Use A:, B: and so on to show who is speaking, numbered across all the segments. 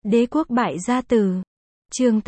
A: Đế quốc bại gia tử. Chương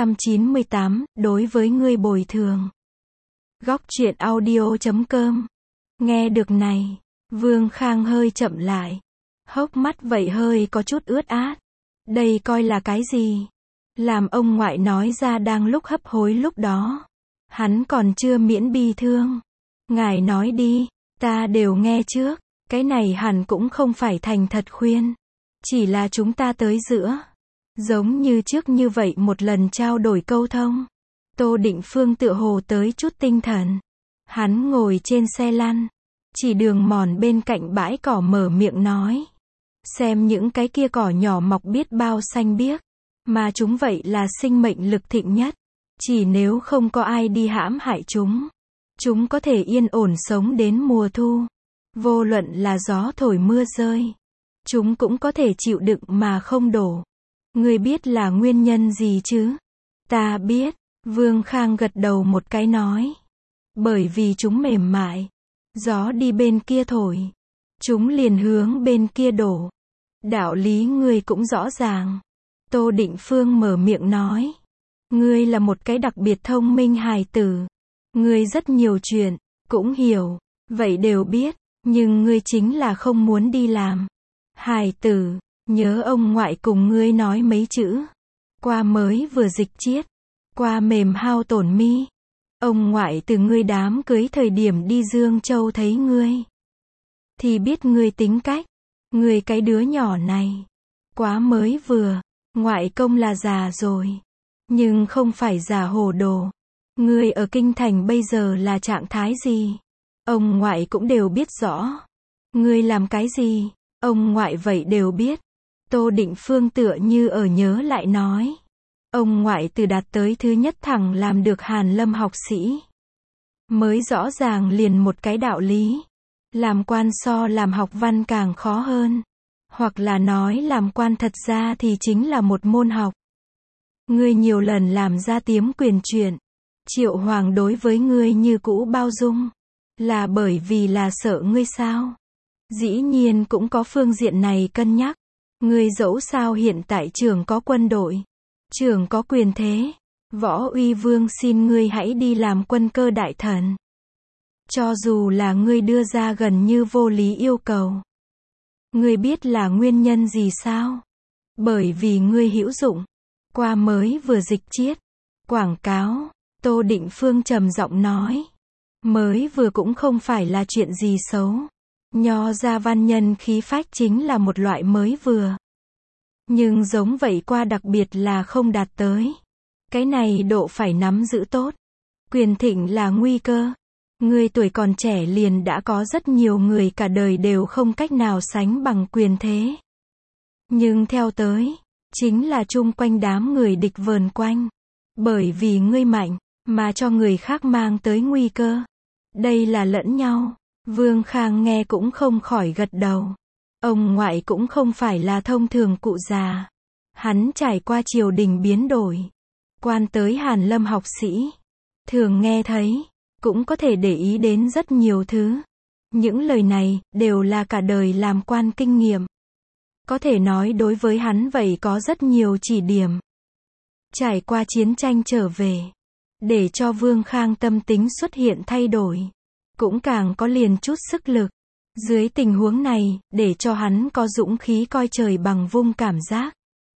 A: 898, đối với ngươi bồi thường. Góc truyện audio.com. Nghe được này, Vương Khang hơi chậm lại. Hốc mắt vậy hơi có chút ướt át. Đây coi là cái gì? Làm ông ngoại nói ra đang lúc hấp hối lúc đó. Hắn còn chưa miễn bi thương. Ngài nói đi, ta đều nghe trước. Cái này hẳn cũng không phải thành thật khuyên. Chỉ là chúng ta tới giữa. Giống như trước như vậy một lần trao đổi câu thông. Tô Định Phương tựa hồ tới chút tinh thần. Hắn ngồi trên xe lăn. Chỉ đường mòn bên cạnh bãi cỏ mở miệng nói. Xem những cái kia cỏ nhỏ mọc biết bao xanh biếc. Mà chúng vậy là sinh mệnh lực thịnh nhất. Chỉ nếu không có ai đi hãm hại chúng. Chúng có thể yên ổn sống đến mùa thu. Vô luận là gió thổi mưa rơi. Chúng cũng có thể chịu đựng mà không đổ. Ngươi biết là nguyên nhân gì chứ? Ta biết. Vương Khang gật đầu một cái nói. Bởi vì chúng mềm mại. Gió đi bên kia thổi. Chúng liền hướng bên kia đổ. Đạo lý ngươi cũng rõ ràng. Tô Định Phương mở miệng nói. Ngươi là một cái đặc biệt thông minh hài tử. Ngươi rất nhiều chuyện, cũng hiểu. Vậy đều biết. Nhưng ngươi chính là không muốn đi làm. Hài tử, nhớ ông ngoại cùng ngươi nói mấy chữ. Qua mới vừa dịch chiết. Qua mềm hao tổn mi. Ông ngoại từ ngươi đám cưới thời điểm đi Dương Châu thấy ngươi. Thì biết ngươi tính cách. Ngươi cái đứa nhỏ này. Quá mới vừa. Ngoại công là già rồi. Nhưng không phải già hồ đồ. Ngươi ở kinh thành bây giờ là trạng thái gì? Ông ngoại cũng đều biết rõ. Ngươi làm cái gì? Ông ngoại vậy đều biết. Tô Định Phương tựa như ở nhớ lại nói. Ông ngoại từ đạt tới thứ nhất thẳng làm được Hàn Lâm học sĩ. Mới rõ ràng liền một cái đạo lý. Làm quan so làm học văn càng khó hơn. Hoặc là nói làm quan thật ra thì chính là một môn học. Ngươi nhiều lần làm ra tiếm quyền chuyện. Triệu Hoàng đối với ngươi như cũ bao dung. Là bởi vì là sợ ngươi sao? Dĩ nhiên cũng có phương diện này cân nhắc. Ngươi dẫu sao hiện tại trưởng có quân đội. Trưởng có quyền thế. Võ Uy Vương xin ngươi hãy đi làm quân cơ đại thần. Cho dù là ngươi đưa ra gần như vô lý yêu cầu. Ngươi biết là nguyên nhân gì sao? Bởi vì ngươi hữu dụng. Qua mới vừa dịch chiết. Quảng cáo. Tô Định Phương trầm giọng nói. Mới vừa cũng không phải là chuyện gì xấu. Nho ra văn nhân khí phách chính là một loại mới vừa. Nhưng giống vậy qua đặc biệt là không đạt tới. Cái này độ phải nắm giữ tốt. Quyền thịnh là nguy cơ. Người tuổi còn trẻ liền đã có rất nhiều người cả đời đều không cách nào sánh bằng quyền thế. Nhưng theo tới, chính là chung quanh đám người địch vờn quanh. Bởi vì ngươi mạnh, mà cho người khác mang tới nguy cơ. Đây là lẫn nhau. Vương Khang nghe cũng không khỏi gật đầu. Ông ngoại cũng không phải là thông thường cụ già. Hắn trải qua triều đình biến đổi. Quan tới Hàn Lâm học sĩ. Thường nghe thấy. Cũng có thể để ý đến rất nhiều thứ. Những lời này, đều là cả đời làm quan kinh nghiệm. Có thể nói đối với hắn vậy có rất nhiều chỉ điểm. Trải qua chiến tranh trở về. Để cho Vương Khang tâm tính xuất hiện thay đổi. Cũng càng có liền chút sức lực. Dưới tình huống này, để cho hắn có dũng khí coi trời bằng vung cảm giác.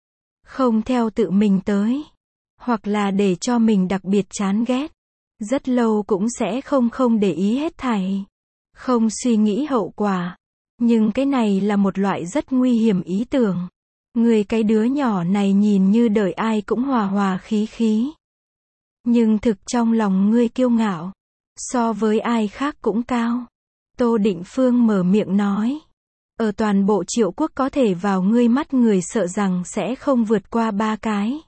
A: Không theo tự mình tới. Hoặc là để cho mình đặc biệt chán ghét. Rất lâu cũng sẽ không để ý hết thảy. Không suy nghĩ hậu quả. Nhưng cái này là một loại rất nguy hiểm ý tưởng. Người cái đứa nhỏ này nhìn như đợi ai cũng hòa hòa khí khí. Nhưng thực trong lòng ngươi kiêu ngạo. So với ai khác cũng cao. Tô Định Phương mở miệng nói. Ở toàn bộ Triệu quốc có thể vào ngươi mắt người sợ rằng sẽ không vượt qua 3 cái.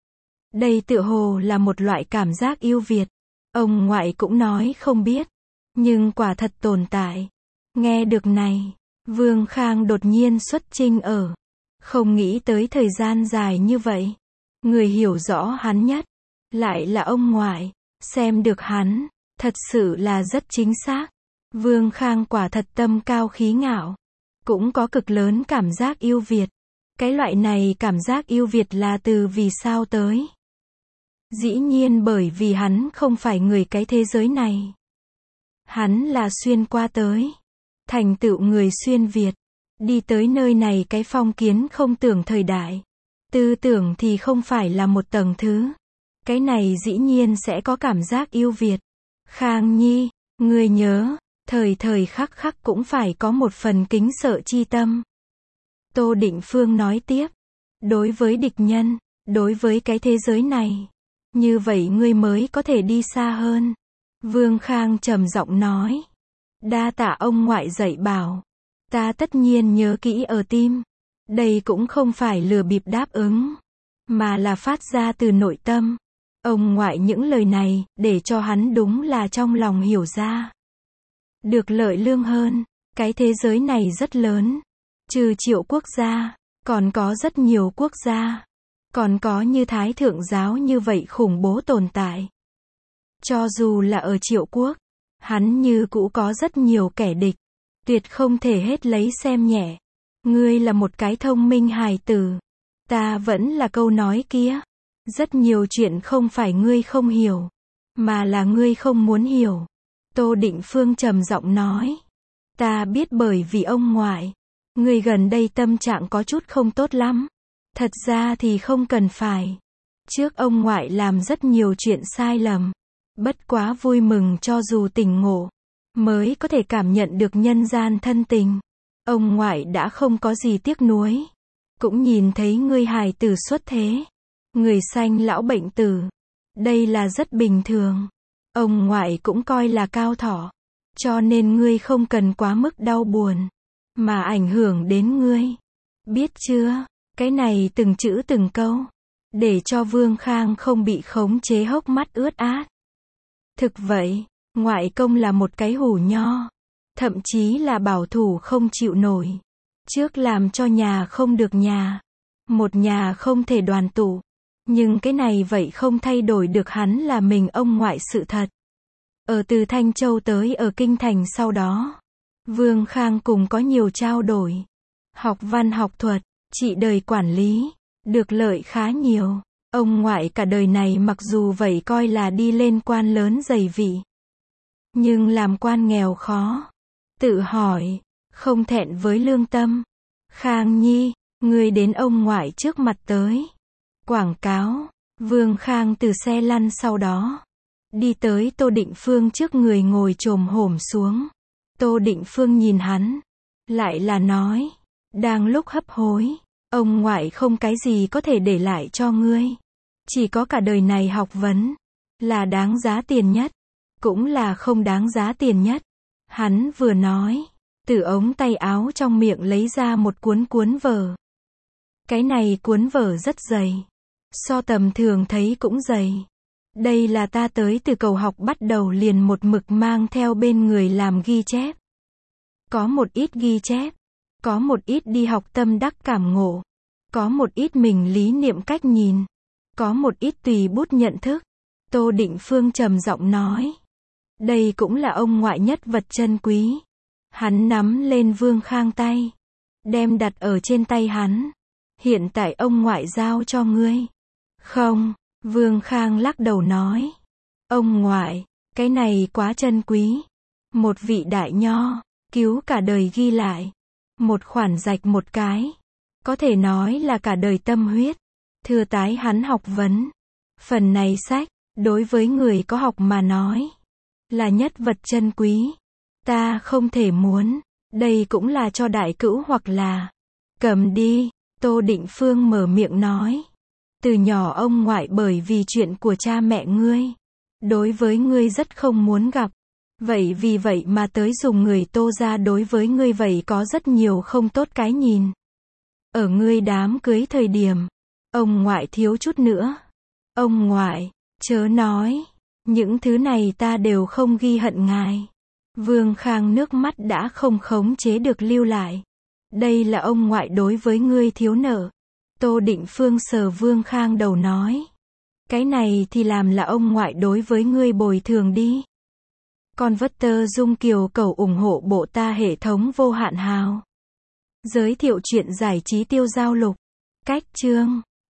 A: Đây tựa hồ là một loại cảm giác yêu Việt. Ông ngoại cũng nói không biết. Nhưng quả thật tồn tại. Nghe được này. Vương Khang đột nhiên xuất chinh ở. Không nghĩ tới thời gian dài như vậy. Người hiểu rõ hắn nhất. Lại là ông ngoại. Xem được hắn. Thật sự là rất chính xác. Vương Khang quả thật tâm cao khí ngạo. Cũng có cực lớn cảm giác yêu Việt. Cái loại này cảm giác yêu Việt là từ vì sao tới? Dĩ nhiên bởi vì hắn không phải người cái thế giới này. Hắn là xuyên qua tới. Thành tựu người xuyên Việt. Đi tới nơi này cái phong kiến không tưởng thời đại. Tư tưởng thì không phải là một tầng thứ. Cái này dĩ nhiên sẽ có cảm giác yêu Việt. Khang Nhi, ngươi nhớ, thời thời khắc khắc cũng phải có một phần kính sợ chi tâm. Tô Định Phương nói tiếp. Đối với địch nhân, đối với cái thế giới này. Như vậy ngươi mới có thể đi xa hơn. Vương Khang trầm giọng nói. Đa tạ ông ngoại dạy bảo. Ta tất nhiên nhớ kỹ ở tim. Đây cũng không phải lừa bịp đáp ứng. Mà là phát ra từ nội tâm. Ông ngoại những lời này, để cho hắn đúng là trong lòng hiểu ra. Được lợi lương hơn. Cái thế giới này rất lớn. Trừ Triệu quốc gia. Còn có rất nhiều quốc gia. Còn có như Thái Thượng giáo như vậy khủng bố tồn tại. Cho dù là ở Triệu quốc. Hắn như cũ có rất nhiều kẻ địch. Tuyệt không thể hết lấy xem nhẹ. Ngươi là một cái thông minh hài tử. Ta vẫn là câu nói kia. Rất nhiều chuyện không phải ngươi không hiểu. Mà là ngươi không muốn hiểu. Tô Định Phương trầm giọng nói. Ta biết bởi vì ông ngoại. Ngươi gần đây tâm trạng có chút không tốt lắm. Thật ra thì không cần phải. Trước ông ngoại làm rất nhiều chuyện sai lầm. Bất quá vui mừng cho dù tỉnh ngộ. Mới có thể cảm nhận được nhân gian thân tình. Ông ngoại đã không có gì tiếc nuối. Cũng nhìn thấy ngươi hài tử xuất thế. Người sanh lão bệnh tử. Đây là rất bình thường. Ông ngoại cũng coi là cao thọ. Cho nên ngươi không cần quá mức đau buồn. Mà ảnh hưởng đến ngươi. Biết chưa? Cái này từng chữ từng câu. Để cho Vương Khang không bị khống chế hốc mắt ướt át. Thực vậy, ngoại công là một cái hủ nho. Thậm chí là bảo thủ không chịu nổi. Trước làm cho nhà không được nhà. Một nhà không thể đoàn tụ. Nhưng cái này vậy không thay đổi được hắn là mình ông ngoại sự thật. Ở từ Thanh Châu tới ở Kinh Thành sau đó. Vương Khang cùng có nhiều trao đổi. Học văn học thuật, trị đời quản lý. Được lợi khá nhiều. Ông ngoại cả đời này mặc dù vậy coi là đi lên quan lớn dày vị. Nhưng làm quan nghèo khó. Tự hỏi, không thẹn với lương tâm. Khang Nhi, ngươi đến ông ngoại trước mặt tới. Quảng cáo, Vương Khang từ xe lăn sau đó. Đi tới Tô Định Phương trước người ngồi chồm hổm xuống. Tô Định Phương nhìn hắn. Lại là nói. Đang lúc hấp hối. Ông ngoại không cái gì có thể để lại cho ngươi. Chỉ có cả đời này học vấn. Là đáng giá tiền nhất. Cũng là không đáng giá tiền nhất. Hắn vừa nói. Từ ống tay áo trong miệng lấy ra một cuốn vở. Cái này cuốn vở rất dày. So tầm thường thấy cũng dày. Đây là ta tới từ cầu học bắt đầu liền một mực mang theo bên người làm ghi chép. Có một ít ghi chép. Có một ít đi học tâm đắc cảm ngộ. Có một ít mình lý niệm cách nhìn. Có một ít tùy bút nhận thức. Tô Định Phương trầm giọng nói. Đây cũng là ông ngoại nhất vật chân quý. Hắn nắm lên Vương Khang tay. Đem đặt ở trên tay hắn. Hiện tại ông ngoại giao cho ngươi. Không, Vương Khang lắc đầu nói. Ông ngoại, cái này quá chân quý. Một vị đại nho, cứu cả đời ghi lại. Một khoản rạch một cái. Có thể nói là cả đời tâm huyết. Thừa tái hắn học vấn. Phần này sách, đối với người có học mà nói. Là nhất vật chân quý. Ta không thể muốn. Đây cũng là cho đại cữu hoặc là. Cầm đi, Tô Định Phương mở miệng nói. Từ nhỏ ông ngoại bởi vì chuyện của cha mẹ ngươi. Đối với ngươi rất không muốn gặp. Vậy vì vậy mà tới dùng người Tô ra đối với ngươi vậy có rất nhiều không tốt cái nhìn. Ở ngươi đám cưới thời điểm. Ông ngoại thiếu chút nữa. Ông ngoại, chớ nói. Những thứ này ta đều không ghi hận ngài. Vương Khang nước mắt đã không khống chế được lưu lại. Đây là ông ngoại đối với ngươi thiếu nợ. Tô Định Phương sờ Vương Khang đầu nói. Cái này thì làm là ông ngoại đối với ngươi bồi thường đi. Con vất tơ Dung Kiều cầu ủng hộ bộ ta hệ thống vô hạn hào. Giới thiệu chuyện giải trí tiêu giao lục. Cách chương